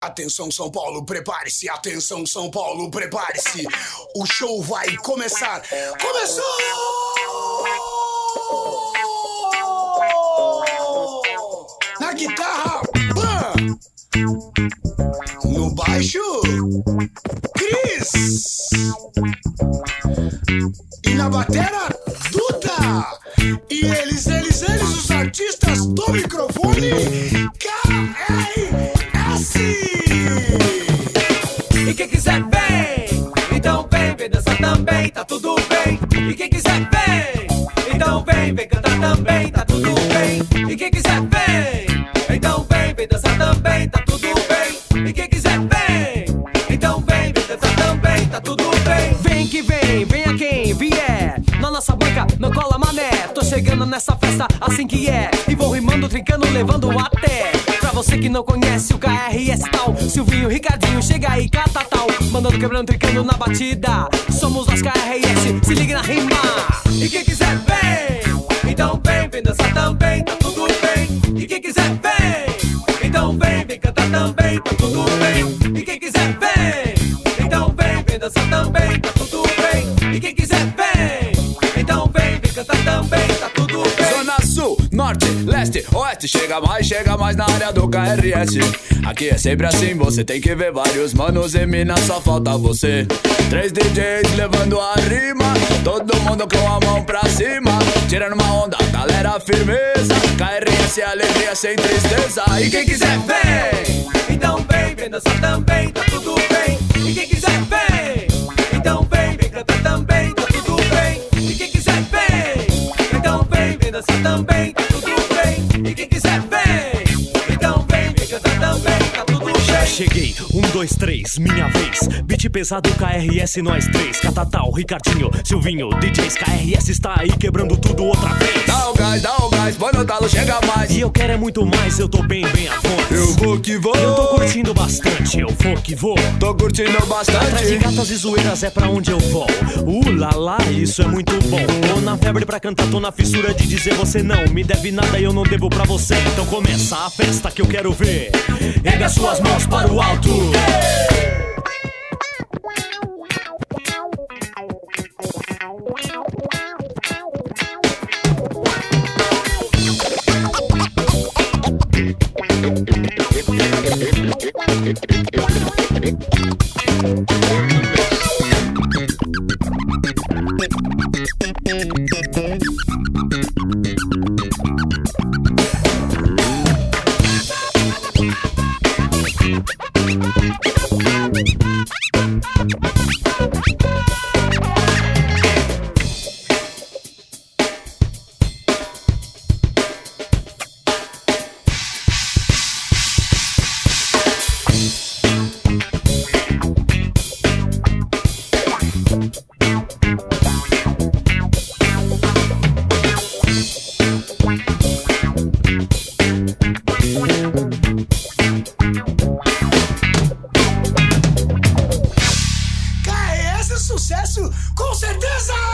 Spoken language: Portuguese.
Atenção São Paulo, prepare-se. Atenção São Paulo, prepare-se. O show vai começar. Começou! Na guitarra, Pan. No baixo, Cris. E na batera, Duda. E eles, os artistas do microfone, KRS. E quem quiser vem, então vem dançar também, tá tudo bem. E quem quiser vem, então vem cantar também, tá tudo bem. E quem quiser vem, então vem dançar também, tá tudo bem. E quem quiser vem, então vem dançar também, tá tudo bem. Vem que vem, venha quem vier. Na nossa banca, não cola mané. Tô chegando nessa festa assim que é. E vou rimando, trincando, levando até. Pra você que não conhece o KRS tal, Silvinho, Ricardinho, chega aí, cata tal. Mandando, quebrando, trincando na batida. Somos nós KRS, se liga na rima. E quem quiser vem, então vem dançar também, tá tudo bem. E quem quiser vem, então vem cantar também, tá tudo bem. E quem quiser vem, então vem dançar também, tá tudo bem. E quem quiser vem, então vem cantar também, tá tudo bem. Zona Sul, Norte, Leste, Oeste, chega mais na área do KRS. Aqui é sempre assim, você tem que ver vários manos e mina, só falta você. 3 DJs levando a rima, todo mundo com a mão pra cima, tirando uma onda, galera firmeza. KRS é alegria sem tristeza. E quem quiser vem, então vem dançar também, tá tudo bem. E quem quiser vem, então vem cantar também, tá tudo bem. E quem quiser vem, então vem dançar também, tá tudo bem. E quem quiser vem, então vem cantar também, tá tudo bem. Cheguei, 1, 2, 3, minha vez. Beat pesado, KRS, nós três. Catatal, Ricardinho, Silvinho, DJs, KRS está aí quebrando tudo outra vez. dá o gás, põe no talo, chega mais. E eu quero é muito mais, eu tô bem a voz. Eu vou que vou. Eu tô curtindo bastante, eu vou que vou. Tô curtindo Atrás de bastante. gatas e zoeiras é pra onde eu vou. Lá lá, isso é muito bom. Tô na febre pra cantar, tô na fissura de dizer você não me deve nada e eu não devo pra você. Então começa a festa que eu quero ver. Erga suas mãos para o alto. KRS é sucesso, com certeza!